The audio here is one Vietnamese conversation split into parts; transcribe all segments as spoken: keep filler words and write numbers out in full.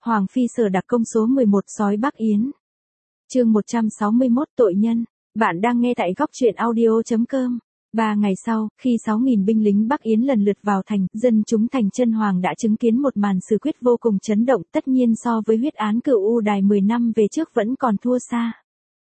Hoàng phi sở đặc công số mười một sói Bắc Yến. Chương một trăm sáu mươi mốt tội nhân. Bạn đang nghe tại góc truyện audio chấm com. Ba ngày sau, khi sáu nghìn binh lính Bắc Yến lần lượt vào thành, dân chúng thành Chân Hoàng đã chứng kiến một màn xử quyết vô cùng chấn động, tất nhiên so với huyết án Cửu U Đài mười năm về trước vẫn còn thua xa.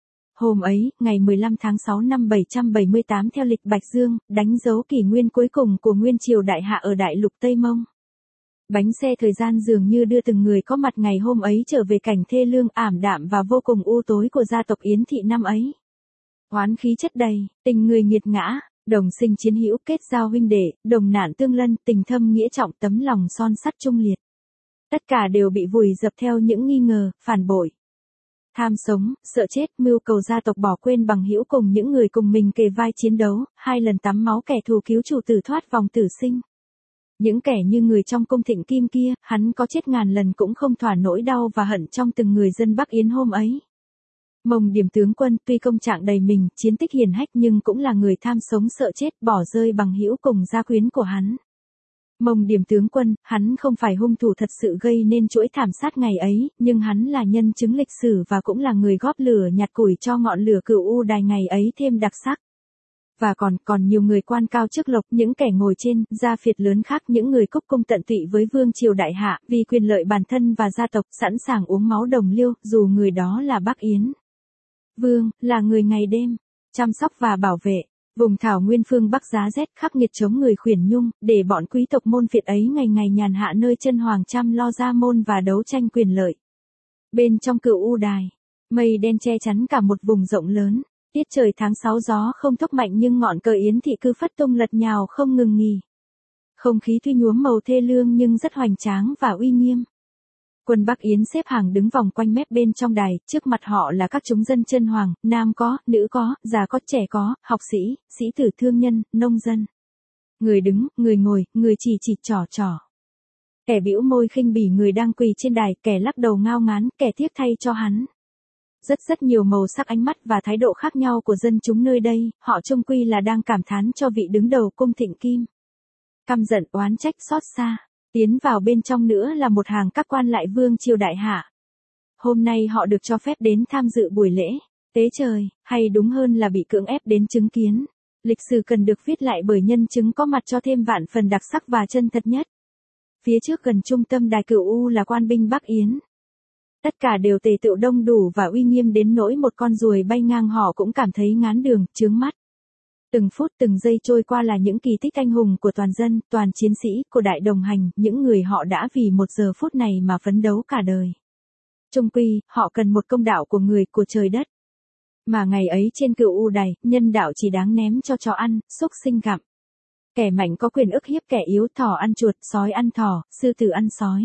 Hôm ấy, ngày mười lăm tháng sáu năm bảy trăm bảy mươi tám theo lịch Bạch Dương, đánh dấu kỷ nguyên cuối cùng của Nguyên Triều Đại Hạ ở Đại Lục Tây Mông. Bánh xe thời gian dường như đưa từng người có mặt ngày hôm ấy trở về cảnh thê lương ảm đạm và vô cùng u tối của gia tộc Yến Thị năm ấy. Oán khí chất đầy, tình người nghiệt ngã, đồng sinh chiến hữu, kết giao huynh đệ, đồng nạn tương lân, tình thâm nghĩa trọng, tấm lòng son sắt trung liệt. Tất cả đều bị vùi dập theo những nghi ngờ, phản bội. Tham sống, sợ chết, mưu cầu gia tộc bỏ quên bằng hữu cùng những người cùng mình kề vai chiến đấu, hai lần tắm máu kẻ thù cứu chủ tử thoát vòng tử sinh. Những kẻ như người trong cung Thịnh Kim kia, hắn có chết ngàn lần cũng không thỏa nỗi đau và hận trong từng người dân Bắc Yến hôm ấy. Mông Điểm tướng quân tuy công trạng đầy mình, chiến tích hiển hách nhưng cũng là người tham sống sợ chết, bỏ rơi bằng hữu cùng gia quyến của hắn. Mông Điểm tướng quân, hắn không phải hung thủ thật sự gây nên chuỗi thảm sát ngày ấy, nhưng hắn là nhân chứng lịch sử và cũng là người góp lửa nhặt củi cho ngọn lửa Cửu U Đài ngày ấy thêm đặc sắc. Và còn, còn nhiều người quan cao chức lộc, những kẻ ngồi trên, gia phiệt lớn khác, những người cúc cung tận tụy với vương triều đại hạ, vì quyền lợi bản thân và gia tộc, sẵn sàng uống máu đồng liêu, dù người đó là Bắc Yến Vương, là người ngày đêm, chăm sóc và bảo vệ, vùng thảo nguyên phương Bắc giá rét khắc nghiệt chống người khuyển nhung, để bọn quý tộc môn phiệt ấy ngày ngày nhàn hạ nơi Chân Hoàng chăm lo ra môn và đấu tranh quyền lợi. Bên trong Cửu U Đài, mây đen che chắn cả một vùng rộng lớn. Tiết trời tháng sáu gió không thốc mạnh nhưng ngọn cờ Yến Thị cứ phất tung lật nhào không ngừng nghỉ. Không khí tuy nhuốm màu thê lương nhưng rất hoành tráng và uy nghiêm. Quân Bắc Yến xếp hàng đứng vòng quanh mép bên trong đài, trước mặt họ là các chúng dân Chân Hoàng, nam có, nữ có, già có, trẻ có, học sĩ, sĩ tử, thương nhân, nông dân. Người đứng, người ngồi, người chỉ chỉ trò trò. Kẻ bĩu môi khinh bỉ người đang quỳ trên đài, kẻ lắc đầu ngao ngán, kẻ tiếc thay cho hắn. Rất rất nhiều màu sắc ánh mắt và thái độ khác nhau của dân chúng nơi đây, họ chung quy là đang cảm thán cho vị đứng đầu cung Thịnh Kim. Căm giận, oán trách, xót xa. Tiến vào bên trong nữa là một hàng các quan lại vương triều đại hạ. Hôm nay họ được cho phép đến tham dự buổi lễ tế trời, hay đúng hơn là bị cưỡng ép đến chứng kiến. Lịch sử cần được viết lại bởi nhân chứng có mặt cho thêm vạn phần đặc sắc và chân thật nhất. Phía trước gần trung tâm đài Cửu U là quan binh Bắc Yến. Tất cả đều tề tựu đông đủ và uy nghiêm đến nỗi một con ruồi bay ngang họ cũng cảm thấy ngán đường, chướng mắt. Từng phút từng giây trôi qua là những kỳ tích anh hùng của toàn dân, toàn chiến sĩ, của đại đồng hành, những người họ đã vì một giờ phút này mà phấn đấu cả đời. Chung quy, họ cần một công đạo của người, của trời đất. Mà ngày ấy trên Cửu U Đài, nhân đạo chỉ đáng ném cho chó ăn, xúc sinh gặm. Kẻ mạnh có quyền ức hiếp kẻ yếu, thỏ ăn chuột, sói ăn thỏ, sư tử ăn sói.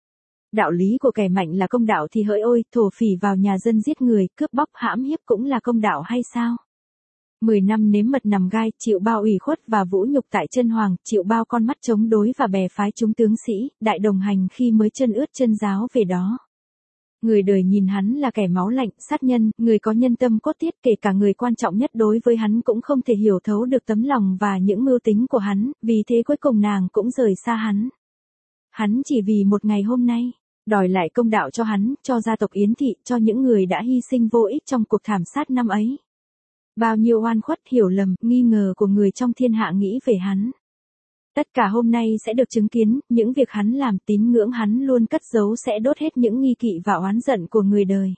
Đạo lý của kẻ mạnh là công đạo thì hỡi ôi, thổ phỉ vào nhà dân giết người, cướp bóc hãm hiếp cũng là công đạo hay sao? Mười năm nếm mật nằm gai, chịu bao ủy khuất và vũ nhục tại Chân Hoàng, chịu bao con mắt chống đối và bè phái chúng tướng sĩ, đại đồng hành khi mới chân ướt chân ráo về đó. Người đời nhìn hắn là kẻ máu lạnh, sát nhân, người có nhân tâm cốt tiết, kể cả người quan trọng nhất đối với hắn cũng không thể hiểu thấu được tấm lòng và những mưu tính của hắn, vì thế cuối cùng nàng cũng rời xa hắn. Hắn chỉ vì một ngày hôm nay, đòi lại công đạo cho hắn, cho gia tộc Yến Thị, cho những người đã hy sinh vô ích trong cuộc thảm sát năm ấy. Bao nhiêu oan khuất, hiểu lầm, nghi ngờ của người trong thiên hạ nghĩ về hắn. Tất cả hôm nay sẽ được chứng kiến, những việc hắn làm, tín ngưỡng hắn luôn cất giấu sẽ đốt hết những nghi kỵ và oán giận của người đời.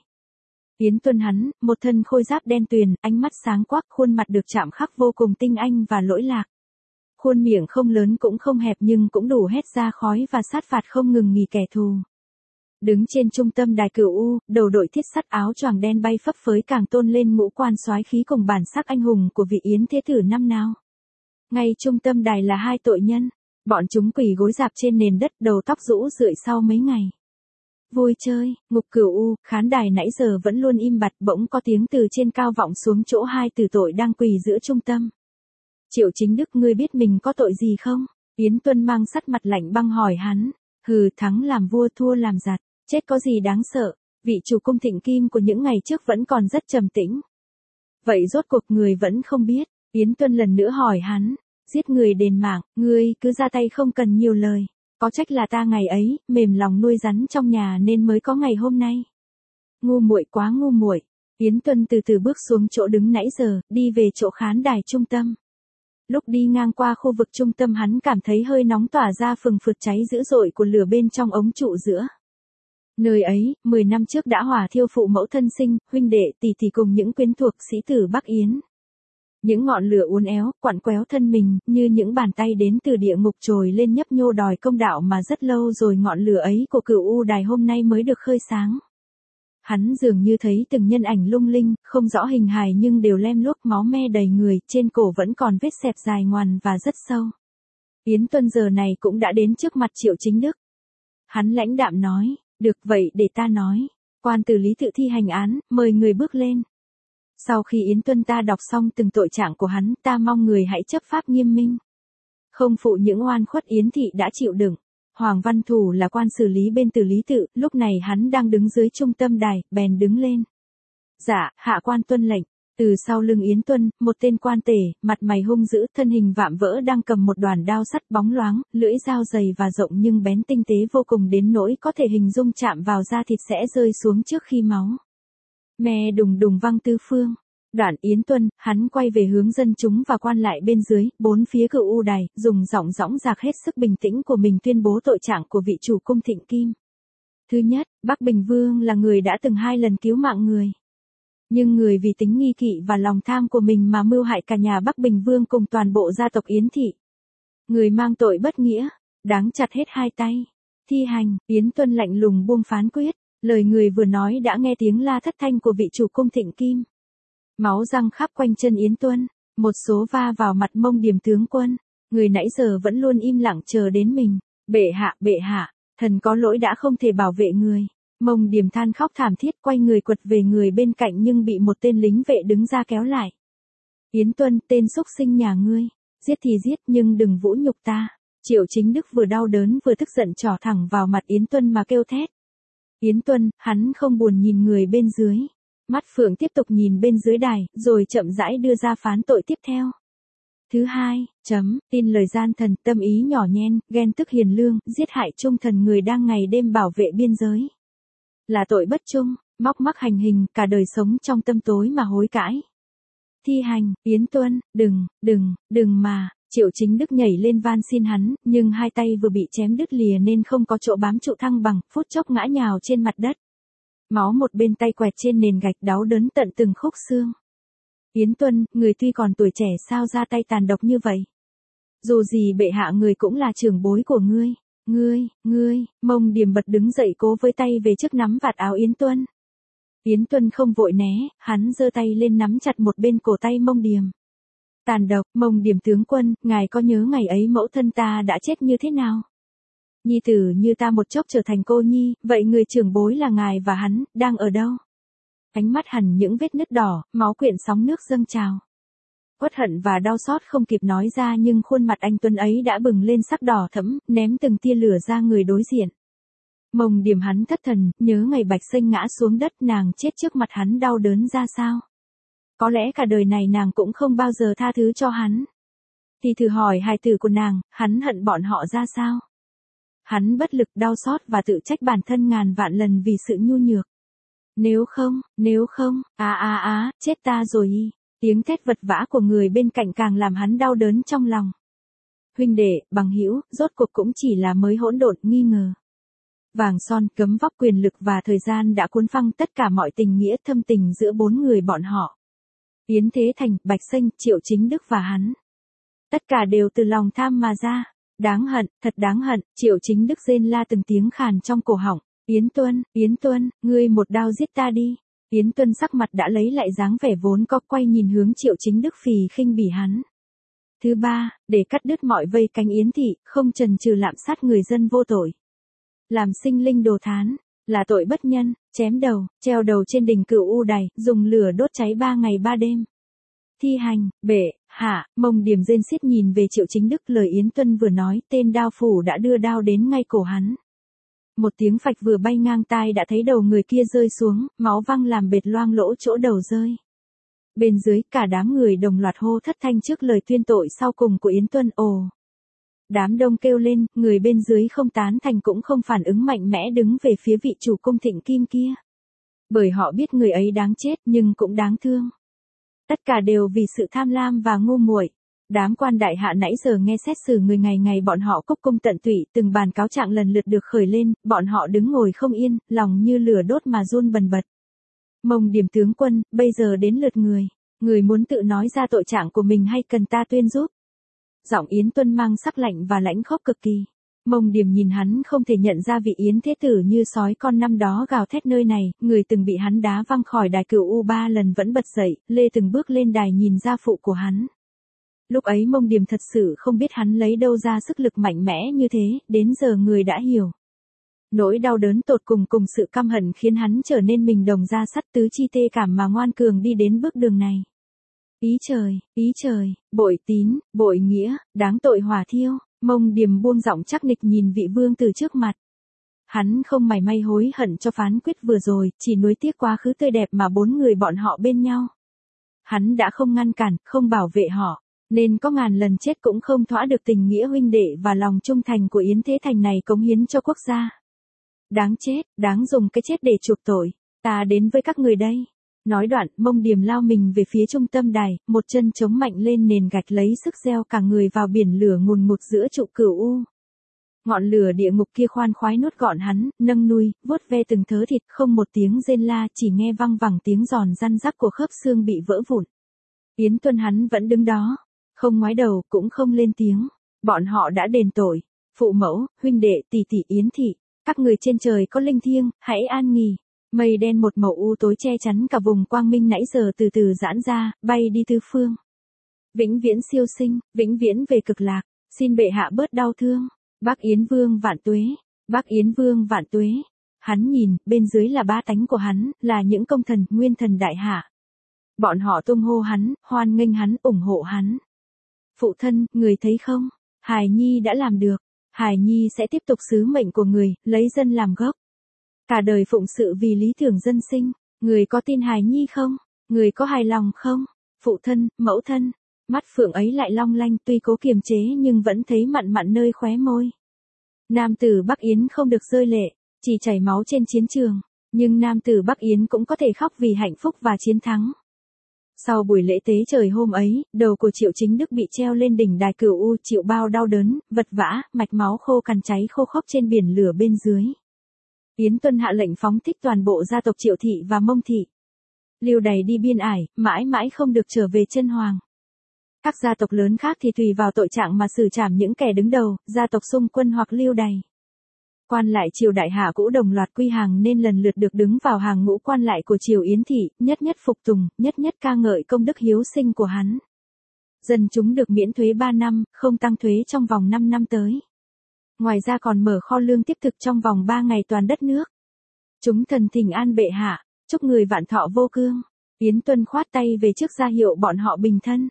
Yến Tuân hắn, một thân khôi giáp đen tuyền, ánh mắt sáng quắc, khuôn mặt được chạm khắc vô cùng tinh anh và lỗi lạc. Khuôn miệng không lớn cũng không hẹp nhưng cũng đủ hét ra khói và sát phạt không ngừng nghỉ kẻ thù. Đứng trên trung tâm đài Cửu U, đầu đội thiết sắt áo choàng đen bay phấp phới càng tôn lên ngũ quan soái khí cùng bản sắc anh hùng của vị Yến thế tử năm nào. Ngay trung tâm đài là hai tội nhân, bọn chúng quỳ gối rạp trên nền đất, đầu tóc rũ rượi sau mấy ngày vui chơi. Ngục Cửu U, khán đài nãy giờ vẫn luôn im bặt, bỗng có tiếng từ trên cao vọng xuống chỗ hai tử tội đang quỳ giữa trung tâm. Triệu Chính Đức, ngươi biết mình có tội gì không? Yến Tuân mang sắt mặt lạnh băng hỏi hắn. Hừ, thắng làm vua thua làm giặc, chết có gì đáng sợ, vị chủ cung Thịnh Kim của những ngày trước vẫn còn rất trầm tĩnh. Vậy rốt cuộc người vẫn không biết. Yến Tuân lần nữa hỏi hắn. Giết người đền mạng, ngươi cứ ra tay không cần nhiều lời. Có trách là ta ngày ấy, mềm lòng nuôi rắn trong nhà nên mới có ngày hôm nay. Ngu muội quá ngu muội. Yến Tuân từ từ bước xuống chỗ đứng nãy giờ, đi về chỗ khán đài trung tâm. Lúc đi ngang qua khu vực trung tâm hắn cảm thấy hơi nóng tỏa ra phừng phực cháy dữ dội của lửa bên trong ống trụ giữa. Nơi ấy, mười năm trước đã hỏa thiêu phụ mẫu thân sinh, huynh đệ tỷ tỷ cùng những quyến thuộc sĩ tử Bắc Yến. Những ngọn lửa uốn éo, quặn quéo thân mình, như những bàn tay đến từ địa ngục trồi lên nhấp nhô đòi công đạo mà rất lâu rồi ngọn lửa ấy của Cửu U Đài hôm nay mới được khơi sáng. Hắn dường như thấy từng nhân ảnh lung linh, không rõ hình hài nhưng đều lem luốc máu me đầy người, trên cổ vẫn còn vết xẹp dài ngoằn và rất sâu. Yến Tuân giờ này cũng đã đến trước mặt Triệu Chính Đức. Hắn lãnh đạm nói, được vậy để ta nói. Quan tử lý tự thi hành án, mời người bước lên. Sau khi Yến Tuân ta đọc xong từng tội trạng của hắn, ta mong người hãy chấp pháp nghiêm minh. Không phụ những oan khuất Yến thị đã chịu đựng. Hoàng Văn Thủ là quan xử lý bên Tử Lý Tự, lúc này hắn đang đứng dưới trung tâm đài, bèn đứng lên. Dạ, hạ quan tuân lệnh. Từ sau lưng Yến Tuân, một tên quan tể, mặt mày hung dữ, thân hình vạm vỡ đang cầm một đoàn đao sắt bóng loáng, lưỡi dao dày và rộng nhưng bén tinh tế vô cùng đến nỗi có thể hình dung chạm vào da thịt sẽ rơi xuống trước khi máu. Me đùng đùng vang tứ phương. Đoạn Yến Tuân, hắn quay về hướng dân chúng và quan lại bên dưới, bốn phía Cửu U Đài, dùng giọng dõng dạc hết sức bình tĩnh của mình tuyên bố tội trạng của vị chủ cung Thịnh Kim. Thứ nhất, Bắc Bình Vương là người đã từng hai lần cứu mạng người. Nhưng người vì tính nghi kỵ và lòng tham của mình mà mưu hại cả nhà Bắc Bình Vương cùng toàn bộ gia tộc Yến thị. Người mang tội bất nghĩa, đáng chặt hết hai tay. Thi hành, Yến Tuân lạnh lùng buông phán quyết, lời người vừa nói đã nghe tiếng la thất thanh của vị chủ cung Thịnh Kim. Máu răng khắp quanh chân Yến Tuân, một số va vào mặt Mông Điểm tướng quân, người nãy giờ vẫn luôn im lặng chờ đến mình. Bệ hạ, bệ hạ, thần có lỗi đã không thể bảo vệ người. Mông Điểm than khóc thảm thiết quay người quật về người bên cạnh nhưng bị một tên lính vệ đứng ra kéo lại. Yến Tuân, tên xúc sinh nhà ngươi, giết thì giết nhưng đừng vũ nhục ta. Triệu Chính Đức vừa đau đớn vừa tức giận trỏ thẳng vào mặt Yến Tuân mà kêu thét. Yến Tuân, hắn không buồn nhìn người bên dưới. Mắt phượng tiếp tục nhìn bên dưới đài, rồi chậm rãi đưa ra phán tội tiếp theo. Thứ hai, chấm, tin lời gian thần, tâm ý nhỏ nhen, ghen tức hiền lương, giết hại trung thần người đang ngày đêm bảo vệ biên giới. Là tội bất trung, móc mắc hành hình, cả đời sống trong tâm tối mà hối cãi. Thi hành, Yến Tuân, đừng, đừng, đừng mà. Triệu Chính Đức nhảy lên van xin hắn, nhưng hai tay vừa bị chém đứt lìa nên không có chỗ bám trụ thăng bằng, phút chốc ngã nhào trên mặt đất. Máu một bên tay quẹt trên nền gạch đau đớn tận từng khúc xương. Yến Tuân, người tuy còn tuổi trẻ sao ra tay tàn độc như vậy? Dù gì bệ hạ người cũng là trưởng bối của ngươi. Ngươi, ngươi, Mông Điểm bật đứng dậy cố với tay về trước nắm vạt áo Yến Tuân. Yến Tuân không vội né, hắn giơ tay lên nắm chặt một bên cổ tay Mông Điểm. Tàn độc, Mông Điểm tướng quân, ngài có nhớ ngày ấy mẫu thân ta đã chết như thế nào? Nhi tử như ta một chốc trở thành cô nhi, vậy người trưởng bối là ngài và hắn, đang ở đâu? Ánh mắt hằn những vết nứt đỏ, máu quyện sóng nước dâng trào. Uất hận và đau xót không kịp nói ra nhưng khuôn mặt anh Tuân ấy đã bừng lên sắc đỏ thẫm, ném từng tia lửa ra người đối diện. Mông Điểm hắn thất thần, nhớ ngày Bạch Xanh ngã xuống đất nàng chết trước mặt hắn đau đớn ra sao. Có lẽ cả đời này nàng cũng không bao giờ tha thứ cho hắn. Thì thử hỏi hài tử của nàng, hắn hận bọn họ ra sao? Hắn bất lực đau xót và tự trách bản thân ngàn vạn lần vì sự nhu nhược. Nếu không, nếu không, á á á, chết ta rồi y. Tiếng thét vật vã của người bên cạnh càng làm hắn đau đớn trong lòng. Huynh đệ, bằng hữu, rốt cuộc cũng chỉ là mới hỗn độn nghi ngờ. Vàng son, cấm vóc quyền lực và thời gian đã cuốn phăng tất cả mọi tình nghĩa thâm tình giữa bốn người bọn họ. Yến Thế Thành, Bạch Xanh, Triệu Chính Đức và hắn. Tất cả đều từ lòng tham mà ra. Đáng hận, thật đáng hận, Triệu Chính Đức rên la từng tiếng khàn trong cổ họng. Yến Tuân, Yến Tuân, ngươi một đao giết ta đi. Yến Tuân sắc mặt đã lấy lại dáng vẻ vốn có, quay nhìn hướng Triệu Chính Đức phì khinh bỉ hắn. Thứ ba, để cắt đứt mọi vây cánh Yến thị, không chần chừ lạm sát người dân vô tội. Làm sinh linh đồ thán, là tội bất nhân, chém đầu, treo đầu trên đỉnh Cửu U Đài, dùng lửa đốt cháy ba ngày ba đêm. Thi hành, bệ hạ, Mông Điểm rên xiết nhìn về Triệu Chính Đức, lời Yến Tuân vừa nói, tên đao phủ đã đưa đao đến ngay cổ hắn. Một tiếng phạch vừa bay ngang tai đã thấy đầu người kia rơi xuống, máu văng làm bệt loang lỗ chỗ đầu rơi. Bên dưới, cả đám người đồng loạt hô thất thanh trước lời tuyên tội sau cùng của Yến Tuân. Ồ! Đám đông kêu lên, người bên dưới không tán thành cũng không phản ứng mạnh mẽ đứng về phía vị chủ cung Thịnh Kim kia. Bởi họ biết người ấy đáng chết nhưng cũng đáng thương. Tất cả đều vì sự tham lam và ngu muội. Đám quan đại hạ nãy giờ nghe xét xử người ngày ngày bọn họ cúc cung tận tụy, từng bàn cáo trạng lần lượt được khởi lên, bọn họ đứng ngồi không yên, lòng như lửa đốt mà run bần bật. Mông Điểm tướng quân, bây giờ đến lượt người. Người muốn tự nói ra tội trạng của mình hay cần ta tuyên giúp? Giọng Yến Tuân mang sắc lạnh và lãnh khốc cực kỳ. Mông Điểm nhìn hắn không thể nhận ra vị Yến Thế Tử như sói con năm đó gào thét nơi này, người từng bị hắn đá văng khỏi đài cửu U ba lần vẫn bật dậy, lê từng bước lên đài nhìn gia phụ của hắn. Lúc ấy Mông Điểm thật sự không biết hắn lấy đâu ra sức lực mạnh mẽ như thế, đến giờ người đã hiểu. Nỗi đau đớn tột cùng cùng sự căm hận khiến hắn trở nên mình đồng ra sắt tứ chi tê cảm mà ngoan cường đi đến bước đường này. Ý trời, ý trời, bội tín, bội nghĩa, đáng tội hỏa thiêu. Mông Điểm buông giọng chắc nịch nhìn vị vương từ trước mặt. Hắn không mảy may hối hận cho phán quyết vừa rồi, chỉ nuối tiếc quá khứ tươi đẹp mà bốn người bọn họ bên nhau. Hắn đã không ngăn cản, không bảo vệ họ, nên có ngàn lần chết cũng không thỏa được tình nghĩa huynh đệ và lòng trung thành của Yến Thế Thành này cống hiến cho quốc gia. Đáng chết, đáng dùng cái chết để chuộc tội, ta đến với các người đây. Nói đoạn, Mông Điểm lao mình về phía trung tâm đài, một chân chống mạnh lên nền gạch lấy sức gieo cả người vào biển lửa ngùn ngụt giữa trụ cửu u. Ngọn lửa địa ngục kia khoan khoái nuốt gọn hắn, nâng nuôi, vuốt ve từng thớ thịt, không một tiếng rên la, chỉ nghe văng vẳng tiếng giòn răn rắc của khớp xương bị vỡ vụn. Yến Tuân hắn vẫn đứng đó, không ngoái đầu, cũng không lên tiếng. Bọn họ đã đền tội. Phụ mẫu, huynh đệ, tỷ tỷ Yến thị, các người trên trời có linh thiêng, hãy an nghỉ. Mây đen một màu u tối che chắn cả vùng quang minh nãy giờ từ từ giãn ra, bay đi tứ phương. Vĩnh viễn siêu sinh, vĩnh viễn về cực lạc, xin bệ hạ bớt đau thương. Bác Yến Vương vạn tuế, bác Yến Vương vạn tuế. Hắn nhìn, bên dưới là ba tánh của hắn, là những công thần, nguyên thần đại hạ. Bọn họ tung hô hắn, hoan nghênh hắn, ủng hộ hắn. Phụ thân, người thấy không? Hài Nhi đã làm được. Hài Nhi sẽ tiếp tục sứ mệnh của người, lấy dân làm gốc. Cả đời phụng sự vì lý tưởng dân sinh. Người có tin Hài Nhi không? Người có hài lòng không? Phụ thân, mẫu thân. Mắt phượng ấy lại long lanh, tuy cố kiềm chế nhưng vẫn thấy mặn mặn nơi khóe môi. Nam tử Bắc Yến không được rơi lệ, chỉ chảy máu trên chiến trường. Nhưng nam tử Bắc Yến cũng có thể khóc vì hạnh phúc và chiến thắng. Sau buổi lễ tế trời hôm ấy, đầu của Triệu Chính Đức bị treo lên đỉnh đài cửu u, chịu bao đau đớn, vật vã, mạch máu khô cằn cháy khô khốc trên biển lửa bên dưới. Yến Tuân hạ lệnh phóng thích toàn bộ gia tộc Triệu thị và Mông thị. Lưu đày đi biên ải, mãi mãi không được trở về chân hoàng. Các gia tộc lớn khác thì tùy vào tội trạng mà xử trảm những kẻ đứng đầu, gia tộc xung quân hoặc lưu đày. Quan lại triều đại hạ cũ đồng loạt quy hàng nên lần lượt được đứng vào hàng ngũ quan lại của triều Yến thị, nhất nhất phục tùng, nhất nhất ca ngợi công đức hiếu sinh của hắn. Dân chúng được miễn thuế ba năm, không tăng thuế trong vòng năm năm tới. Ngoài ra còn mở kho lương tiếp thực trong vòng ba ngày toàn đất nước. Chúng thần thỉnh an bệ hạ, chúc người vạn thọ vô cương. Yến Tuân khoát tay về trước ra hiệu bọn họ bình thân.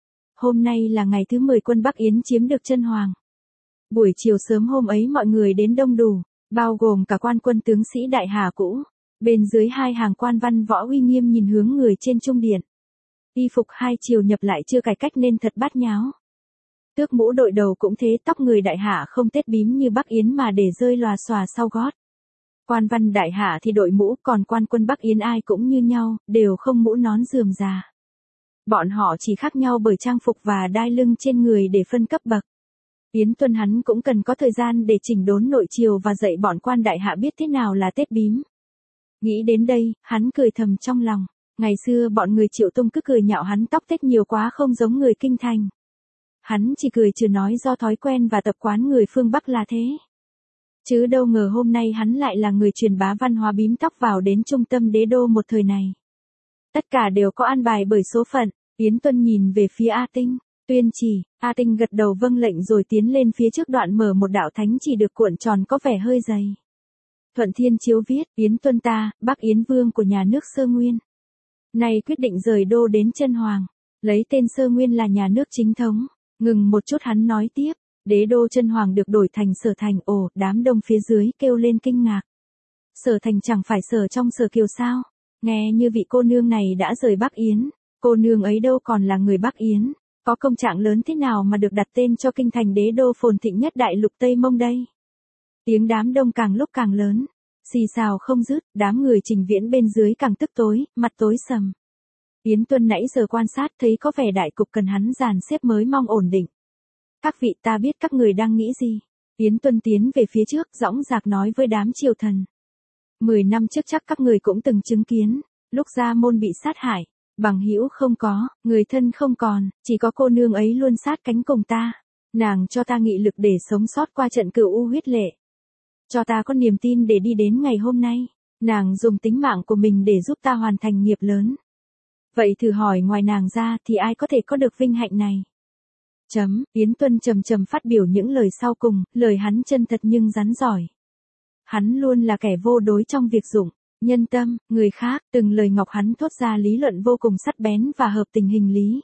Hôm nay là ngày thứ mười quân Bắc Yến chiếm được chân hoàng. Buổi chiều sớm hôm ấy mọi người đến đông đủ, bao gồm cả quan quân tướng sĩ đại hà cũ. Bên dưới hai hàng quan văn võ uy nghiêm nhìn hướng người trên trung điện. Y phục hai chiều nhập lại chưa cải cách nên thật bát nháo. Tước mũ đội đầu cũng thế, tóc người đại hạ không tết bím như Bắc Yến mà để rơi lòa xòa sau gót. Quan văn đại hạ thì đội mũ, còn quan quân Bắc Yến ai cũng như nhau, đều không mũ nón rườm rà. Bọn họ chỉ khác nhau bởi trang phục và đai lưng trên người để phân cấp bậc. Yến Tuân hắn cũng cần có thời gian để chỉnh đốn nội triều và dạy bọn quan đại hạ biết thế nào là tết bím. Nghĩ đến đây, hắn cười thầm trong lòng. Ngày xưa bọn người Triệu Tung cứ cười nhạo hắn tóc tết nhiều quá không giống người kinh thành. Hắn chỉ cười trừ nói do thói quen và tập quán người phương Bắc là thế. Chứ đâu ngờ hôm nay hắn lại là người truyền bá văn hóa bím tóc vào đến trung tâm đế đô một thời này. Tất cả đều có an bài bởi số phận. Yến Tuân nhìn về phía A Tinh, tuyên chỉ. A Tinh gật đầu vâng lệnh rồi tiến lên phía trước, đoạn mở một đạo thánh chỉ được cuộn tròn có vẻ hơi dày. Thuận Thiên Chiếu viết: Yến Tuân ta, Bắc Yến Vương của nhà nước Sơ Nguyên, nay quyết định rời đô đến chân hoàng, lấy tên Sơ Nguyên là nhà nước chính thống. Ngừng một chút hắn nói tiếp, đế đô chân hoàng được đổi thành Sở Thành. Ồ, đám đông phía dưới kêu lên kinh ngạc. Sở Thành chẳng phải sở trong Sở Kiều sao? Nghe như vị cô nương này đã rời Bắc Yến. Cô nương ấy đâu còn là người Bắc Yến. Có công trạng lớn thế nào mà được đặt tên cho kinh thành đế đô phồn thịnh nhất đại lục Tây Mông đây? Tiếng đám đông càng lúc càng lớn, xì xào không dứt, đám người Trình Viễn bên dưới càng tức tối, mặt tối sầm. Yến Tuân nãy giờ quan sát thấy có vẻ đại cục cần hắn dàn xếp mới mong ổn định. Các vị, ta biết các người đang nghĩ gì. Yến Tuân tiến về phía trước, dõng dạc nói với đám triều thần. Mười năm trước chắc các người cũng từng chứng kiến, lúc Gia Môn bị sát hại, bằng hữu không có, người thân không còn, chỉ có cô nương ấy luôn sát cánh cùng ta. Nàng cho ta nghị lực để sống sót qua trận cửu u huyết lệ. Cho ta có niềm tin để đi đến ngày hôm nay. Nàng dùng tính mạng của mình để giúp ta hoàn thành nghiệp lớn. Vậy thử hỏi ngoài nàng ra thì ai có thể có được vinh hạnh này? Chấm, Yến Tuân trầm trầm phát biểu những lời sau cùng, lời hắn chân thật nhưng rắn giỏi. Hắn luôn là kẻ vô đối trong việc dụng nhân tâm, người khác, từng lời ngọc hắn thốt ra lý luận vô cùng sắc bén và hợp tình hình lý.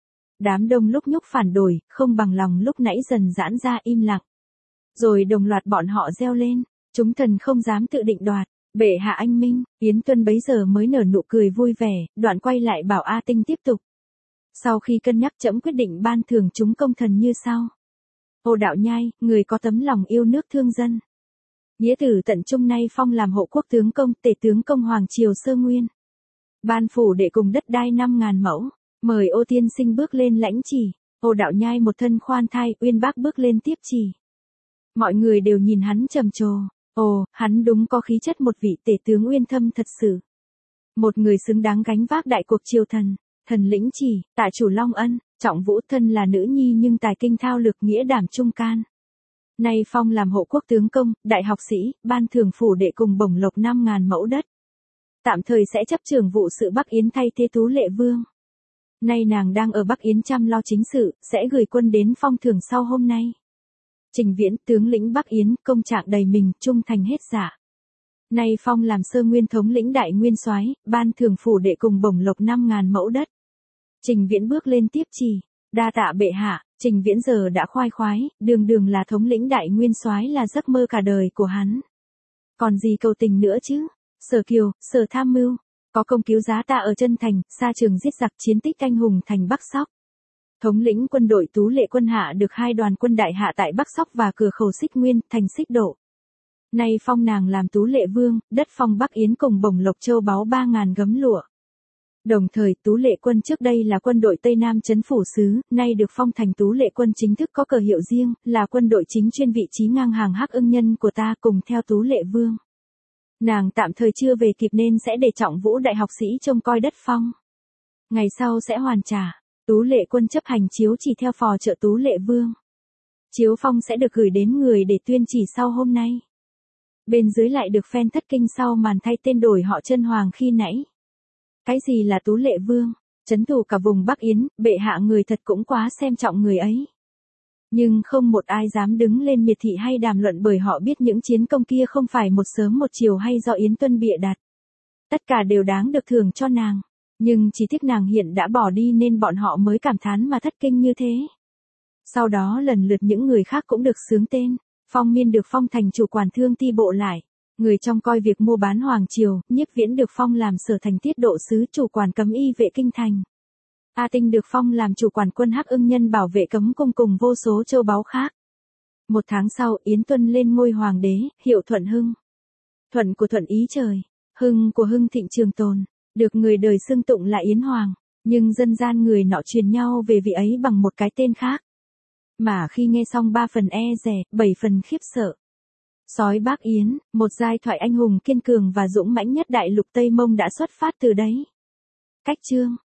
Đám đông lúc nhúc phản đổi, không bằng lòng lúc nãy dần giãn ra im lặng. Rồi đồng loạt bọn họ reo lên, chúng thần không dám tự định đoạt, bệ hạ anh minh. Yến Tuân bấy giờ mới nở nụ cười vui vẻ, đoạn quay lại bảo A Tinh tiếp tục. Sau khi cân nhắc trẫm quyết định ban thưởng chúng công thần như sau. Hồ Đạo Nhai, người có tấm lòng yêu nước thương dân. Nghĩa tử tận trung nay phong làm hộ quốc tướng công, tể tướng công Hoàng Triều Sơ Nguyên. Ban phủ để cùng đất đai năm ngàn mẫu, mời Ô tiên sinh bước lên lãnh chỉ. Hồ Đạo Nhai một thân khoan thai, Uyên Bác bước lên tiếp chỉ. Mọi người đều nhìn hắn trầm trồ. Ồ, hắn đúng có khí chất một vị tể tướng uyên thâm thật sự. Một người xứng đáng gánh vác đại cuộc triều thần. Thần lĩnh chỉ, tạ chủ Long Ân, trọng vũ thân là nữ nhi nhưng tài kinh thao lược nghĩa đảm trung can. Nay phong làm hộ quốc tướng công, đại học sĩ, ban thường phủ đệ cùng bổng lộc năm ngàn mẫu đất. Tạm thời sẽ chấp trưởng vụ sự Bắc Yến thay thế Tú Lệ Vương. Nay nàng đang ở Bắc Yến chăm lo chính sự, sẽ gửi quân đến phong thưởng sau hôm nay. Trình Viễn, tướng lĩnh Bắc Yến, công trạng đầy mình, trung thành hết dạ. Nay phong làm Sơ Nguyên thống lĩnh đại nguyên soái, ban thường phủ đệ cùng bổng lộc năm ngàn mẫu đất. Trình Viễn bước lên tiếp chỉ, đa tạ bệ hạ. Trình Viễn giờ đã khoai khoái, đường đường là thống lĩnh đại nguyên soái là giấc mơ cả đời của hắn. Còn gì cầu tình nữa chứ? Sở Kiều, Sở Tham Mưu, có công cứu giá ta ở chân thành, xa trường giết giặc chiến tích anh hùng thành Bắc Sóc. Thống lĩnh quân đội Tú Lệ quân hạ được hai đoàn quân đại hạ tại Bắc Sóc và cửa khẩu Xích Nguyên, thành Xích Độ. Nay phong nàng làm Tú Lệ Vương, đất phong Bắc Yến cùng bổng lộc châu báu ba ngàn gấm lụa. Đồng thời Tú Lệ quân trước đây là quân đội Tây Nam trấn phủ sứ, nay được phong thành Tú Lệ quân chính thức có cờ hiệu riêng, là quân đội chính chuyên vị trí ngang hàng Hắc Ưng nhân của ta cùng theo Tú Lệ Vương. Nàng tạm thời chưa về kịp nên sẽ để trọng vũ đại học sĩ trông coi đất phong. Ngày sau sẽ hoàn trả, Tú Lệ quân chấp hành chiếu chỉ theo phò trợ Tú Lệ Vương. Chiếu phong sẽ được gửi đến người để tuyên chỉ sau hôm nay. Bên dưới lại được phen thất kinh sau màn thay tên đổi họ chân hoàng khi nãy. Cái gì là Tú Lệ Vương? Trấn thủ cả vùng Bắc Yến, bệ hạ người thật cũng quá xem trọng người ấy. Nhưng không một ai dám đứng lên miệt thị hay đàm luận bởi họ biết những chiến công kia không phải một sớm một chiều hay do Yến Tuân bịa đặt. Tất cả đều đáng được thưởng cho nàng. Nhưng chỉ tiếc nàng hiện đã bỏ đi nên bọn họ mới cảm thán mà thất kinh như thế. Sau đó lần lượt những người khác cũng được xướng tên. Phong Miên được phong thành chủ quản thương ti bộ lại. Người trong coi việc mua bán hoàng triều, Nhiếp Viễn được phong làm sở thành tiết độ sứ chủ quản cấm y vệ kinh thành. A Tinh được phong làm chủ quản quân Hắc Ưng nhân bảo vệ cấm cung cùng vô số châu báu khác. Một tháng sau, Yến Tuân lên ngôi hoàng đế, hiệu Thuận Hưng. Thuận của thuận ý trời, Hưng của Hưng thịnh trường tồn, được người đời xưng tụng là Yến Hoàng, nhưng dân gian người nọ truyền nhau về vị ấy bằng một cái tên khác. Mà khi nghe xong ba phần e dè, bảy phần khiếp sợ. Sói Bác Yến, một giai thoại anh hùng kiên cường và dũng mãnh nhất đại lục Tây Mông đã xuất phát từ đấy. Cách chương